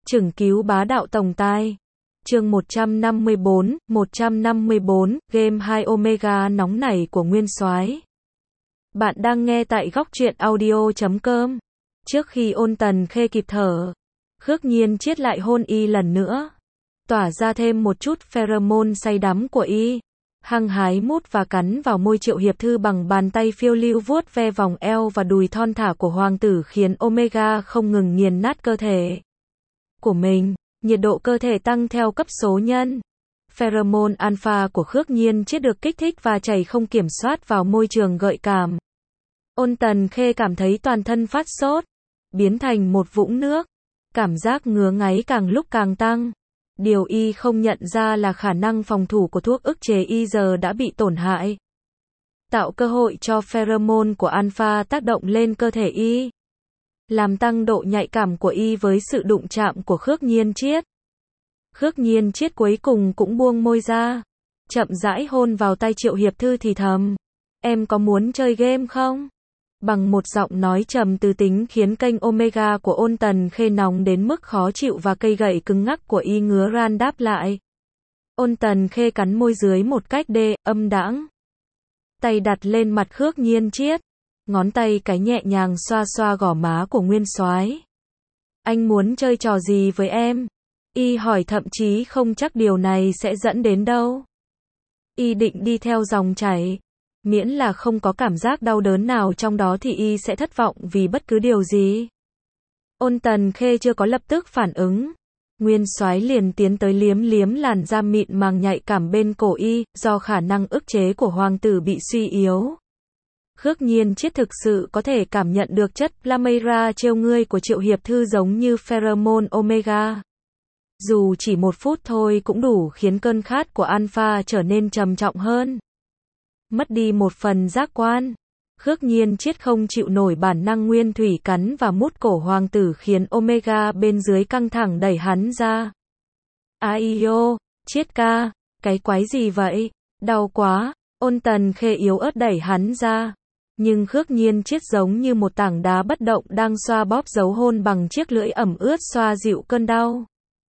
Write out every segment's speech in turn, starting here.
Chừng cứu bá đạo tổng tài. Chương 154, game 2 Omega nóng nảy của Nguyên Soái. Bạn đang nghe tại góc truyện audio.com. Trước khi Ôn Tần Khê kịp thở, Khước Nhiên Chiết lại hôn y lần nữa, tỏa ra thêm một chút pheromone say đắm của y. Hăng hái mút và cắn vào môi Triệu Hiệp Thư bằng bàn tay phiêu lưu, vuốt ve vòng eo và đùi thon thả của hoàng tử, khiến Omega không ngừng nghiền nát cơ thể của mình. Nhiệt độ cơ thể tăng theo cấp số nhân. Pheromone alpha của Khước Nhiên Chiết được kích thích và chảy không kiểm soát vào môi trường gợi cảm. Ôn Tần Khê cảm thấy toàn thân phát sốt, biến thành một vũng nước. Cảm giác ngứa ngáy càng lúc càng tăng. Điều y không nhận ra là khả năng phòng thủ của thuốc ức chế y giờ đã bị tổn hại, tạo cơ hội cho pheromone của alpha tác động lên cơ thể y, làm tăng độ nhạy cảm của y với sự đụng chạm của Khước Nhiên Chiết. Khước Nhiên Chiết cuối cùng cũng buông môi ra, chậm rãi hôn vào tay Triệu Hiệp Thư thì thầm: "Em có muốn chơi game không?" Bằng một giọng nói trầm từ tính khiến kênh Omega của Ôn Tần Khê nóng đến mức khó chịu và cây gậy cứng ngắc của y ngứa ran đáp lại. Ôn Tần Khê cắn môi dưới một cách âm đãng. Tay đặt lên mặt Khước Nhiên Chiết, ngón tay cái nhẹ nhàng xoa xoa gò má của Nguyên Soái. "Anh muốn chơi trò gì với em?" Y hỏi, thậm chí không chắc điều này sẽ dẫn đến đâu. Y định đi theo dòng chảy. Miễn là không có cảm giác đau đớn nào trong đó thì y sẽ thất vọng vì bất cứ điều gì. Ôn Tần Khê chưa có lập tức phản ứng. Nguyên Soái liền tiến tới liếm liếm làn da mịn màng nhạy cảm bên cổ y, do khả năng ức chế của hoàng tử bị suy yếu. Khước Nhiên Chiết thực sự có thể cảm nhận được chất Flameira trêu ngươi của Triệu Hiệp Thư giống như pheromone Omega. Dù chỉ 1 phút thôi cũng đủ khiến cơn khát của alpha trở nên trầm trọng hơn. Mất đi một phần giác quan, Khước Nhiên Chiết không chịu nổi bản năng nguyên thủy cắn và mút cổ hoàng tử, khiến Omega bên dưới căng thẳng đẩy hắn ra. "Aiyo, Chiết ca, cái quái gì vậy? Đau quá." Ôn Tần Khê yếu ớt đẩy hắn ra. Nhưng Khước Nhiên Chiết giống như một tảng đá bất động đang xoa bóp dấu hôn bằng chiếc lưỡi ẩm ướt xoa dịu cơn đau.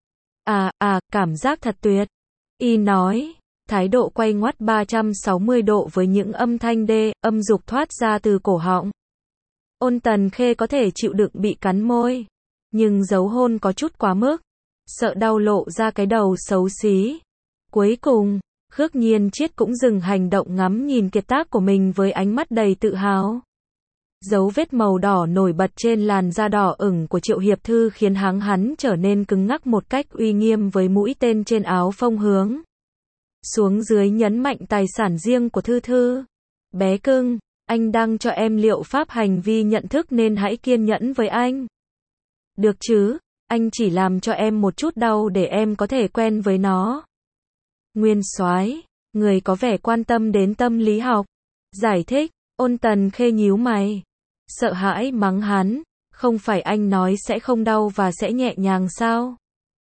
Cảm giác thật tuyệt." Y nói, thái độ quay ngoắt 360 độ với những âm thanh âm dục thoát ra từ cổ họng. Ôn Tần Khê có thể chịu đựng bị cắn môi, nhưng dấu hôn có chút quá mức, sợ đau lộ ra cái đầu xấu xí. Cuối cùng, Khước Nhiên Chiết cũng dừng hành động ngắm nhìn kiệt tác của mình với ánh mắt đầy tự hào. Dấu vết màu đỏ nổi bật trên làn da đỏ ửng của Triệu Hiệp Thư khiến hắn trở nên cứng ngắc một cách uy nghiêm, với mũi tên trên áo phông hướng xuống dưới nhấn mạnh tài sản riêng của Thư Thư. "Bé cưng, anh đang cho em liệu pháp hành vi nhận thức nên hãy kiên nhẫn với anh. Được chứ, anh chỉ làm cho em một chút đau để em có thể quen với nó." Nguyên Soái, người có vẻ quan tâm đến tâm lý học, giải thích. Ôn Tần Khê nhíu mày, sợ hãi mắng hắn: "Không phải anh nói sẽ không đau và sẽ nhẹ nhàng sao?"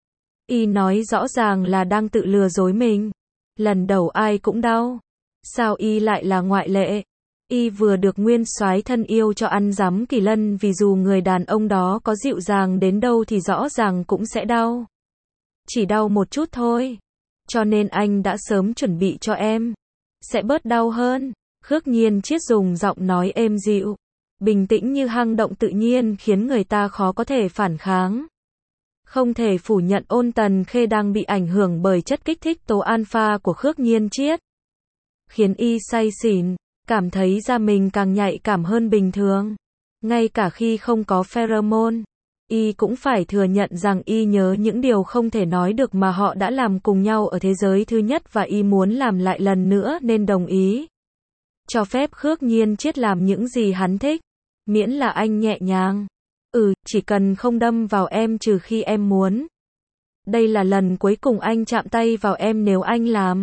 Y nói rõ ràng là đang tự lừa dối mình. Lần đầu ai cũng đau, sao y lại là ngoại lệ? Y vừa được Nguyên Soái thân yêu cho ăn dắm kỳ lân, vì dù người đàn ông đó có dịu dàng đến đâu thì rõ ràng cũng sẽ đau. Chỉ đau một chút thôi. Cho nên anh đã sớm chuẩn bị cho em sẽ bớt đau hơn. Khước Nhiên Chiết dùng giọng nói êm dịu, bình tĩnh như hang động tự nhiên, khiến người ta khó có thể phản kháng. Không thể phủ nhận Ôn Tần Khê đang bị ảnh hưởng bởi chất kích thích tố alpha của Khước Nhiên Chiết, khiến y say xỉn, cảm thấy da mình càng nhạy cảm hơn bình thường. Ngay cả khi không có pheromone, y cũng phải thừa nhận rằng y nhớ những điều không thể nói được mà họ đã làm cùng nhau ở thế giới thứ nhất, và y muốn làm lại lần nữa nên đồng ý cho phép Khước Nhiên Chiết làm những gì hắn thích, miễn là anh nhẹ nhàng. Chỉ cần không đâm vào em trừ khi em muốn. Đây là lần cuối cùng anh chạm tay vào em nếu anh làm."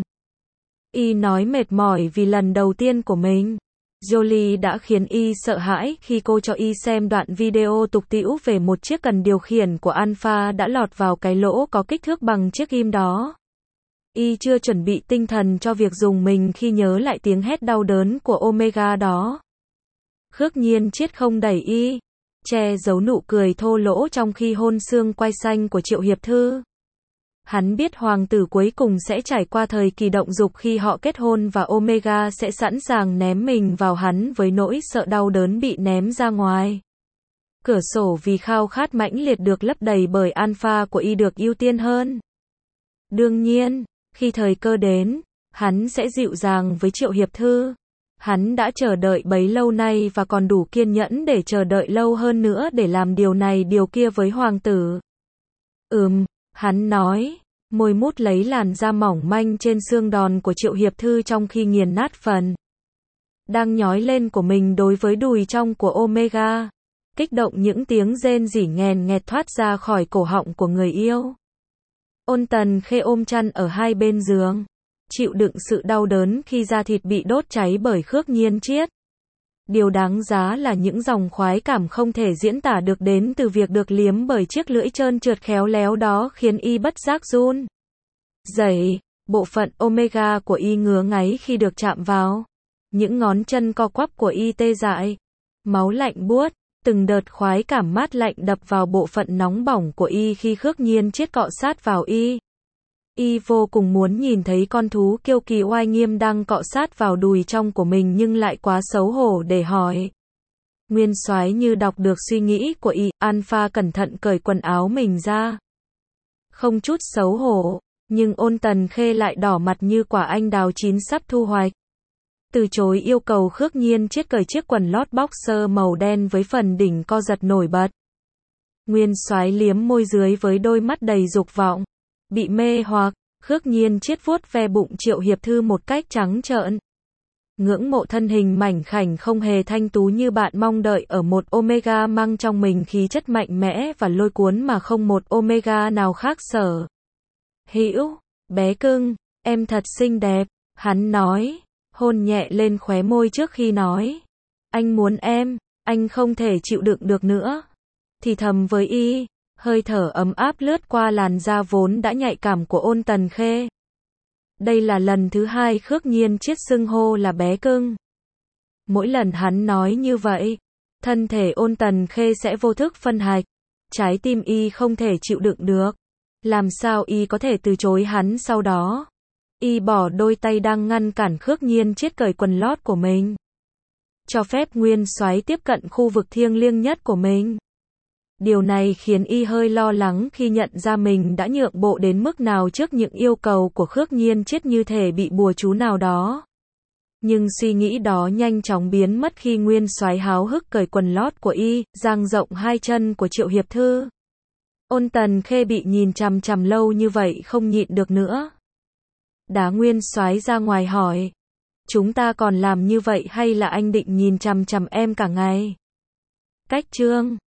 Y nói mệt mỏi vì lần đầu tiên của mình. Jolie đã khiến y sợ hãi khi cô cho y xem đoạn video tục tĩu về một chiếc cần điều khiển của Alpha đã lọt vào cái lỗ có kích thước bằng chiếc ghim đó. Y chưa chuẩn bị tinh thần cho việc dùng mình khi nhớ lại tiếng hét đau đớn của Omega đó. Khước Nhiên Chiết không đẩy y, che giấu nụ cười thô lỗ trong khi hôn xương quai xanh của Triệu Hiệp Thư. Hắn biết hoàng tử cuối cùng sẽ trải qua thời kỳ động dục khi họ kết hôn và Omega sẽ sẵn sàng ném mình vào hắn với nỗi sợ đau đớn bị ném ra ngoài cửa sổ vì khao khát mãnh liệt được lấp đầy bởi alpha của y được ưu tiên hơn. Đương nhiên, khi thời cơ đến, hắn sẽ dịu dàng với Triệu Hiệp Thư. Hắn đã chờ đợi bấy lâu nay và còn đủ kiên nhẫn để chờ đợi lâu hơn nữa để làm điều này điều kia với hoàng tử. Hắn nói, môi mút lấy làn da mỏng manh trên xương đòn của Triệu Hiệp Thư trong khi nghiền nát phần đang nhói lên của mình đối với đùi trong của Omega. Kích động những tiếng rên rỉ nghèn nghẹt thoát ra khỏi cổ họng của người yêu. Ôn Tần Khê ôm chăn ở hai bên giường, chịu đựng sự đau đớn khi da thịt bị đốt cháy bởi Khước Nhiên Chiết. Điều đáng giá là những dòng khoái cảm không thể diễn tả được đến từ việc được liếm bởi chiếc lưỡi trơn trượt khéo léo đó khiến y bất giác run rẩy. Bộ phận Omega của y ngứa ngáy khi được chạm vào. Những ngón chân co quắp của y tê dại. Máu lạnh buốt. Từng đợt khoái cảm mát lạnh đập vào bộ phận nóng bỏng của y khi Khước Nhiên Chiết cọ sát vào y. Y vô cùng muốn nhìn thấy con thú kiêu kỳ oai nghiêm đang cọ sát vào đùi trong của mình nhưng lại quá xấu hổ để hỏi. Nguyên Soái như đọc được suy nghĩ của y, Alpha cẩn thận cởi quần áo mình ra. Không chút xấu hổ, nhưng Ôn Tần Khê lại đỏ mặt như quả anh đào chín sắp thu hoạch. Từ chối yêu cầu Khước Nhiên Chiết cởi chiếc quần lót boxer màu đen với phần đỉnh co giật nổi bật. Nguyên Soái liếm môi dưới với đôi mắt đầy dục vọng. Bị mê hoặc, Khước Nhiên Chiết vuốt ve bụng Triệu Hiệp Thư một cách trắng trợn. Ngưỡng mộ thân hình mảnh khảnh không hề thanh tú như bạn mong đợi ở một Omega mang trong mình khí chất mạnh mẽ và lôi cuốn mà không một Omega nào khác sở hữu. Bé cưng, em thật xinh đẹp, hắn nói. Hôn nhẹ lên khóe môi trước khi nói. Anh muốn em, anh không thể chịu đựng được nữa. Thì thầm với y, hơi thở ấm áp lướt qua làn da vốn đã nhạy cảm của Ôn Tần Khê. Đây là lần thứ hai Khước Nhiên Chiết xưng hô là bé cưng. Mỗi lần hắn nói như vậy, thân thể Ôn Tần Khê sẽ vô thức phân hạch. Trái tim y không thể chịu đựng được. Làm sao y có thể từ chối hắn sau đó? Y bỏ đôi tay đang ngăn cản Khước Nhiên Chiết cởi quần lót của mình. Cho phép Nguyên Soái tiếp cận khu vực thiêng liêng nhất của mình. Điều này khiến y hơi lo lắng khi nhận ra mình đã nhượng bộ đến mức nào trước những yêu cầu của Khước Nhiên Chiết như thể bị bùa chú nào đó. Nhưng suy nghĩ đó nhanh chóng biến mất khi Nguyên Soái háo hức cởi quần lót của y, dang rộng hai chân của Triệu Hiệp Thư. Ôn Tần Khê bị nhìn chằm chằm lâu như vậy không nhịn được nữa. Đá Nguyên Soái ra ngoài hỏi. Chúng ta còn làm như vậy hay là anh định nhìn chằm chằm em cả ngày? Cách chương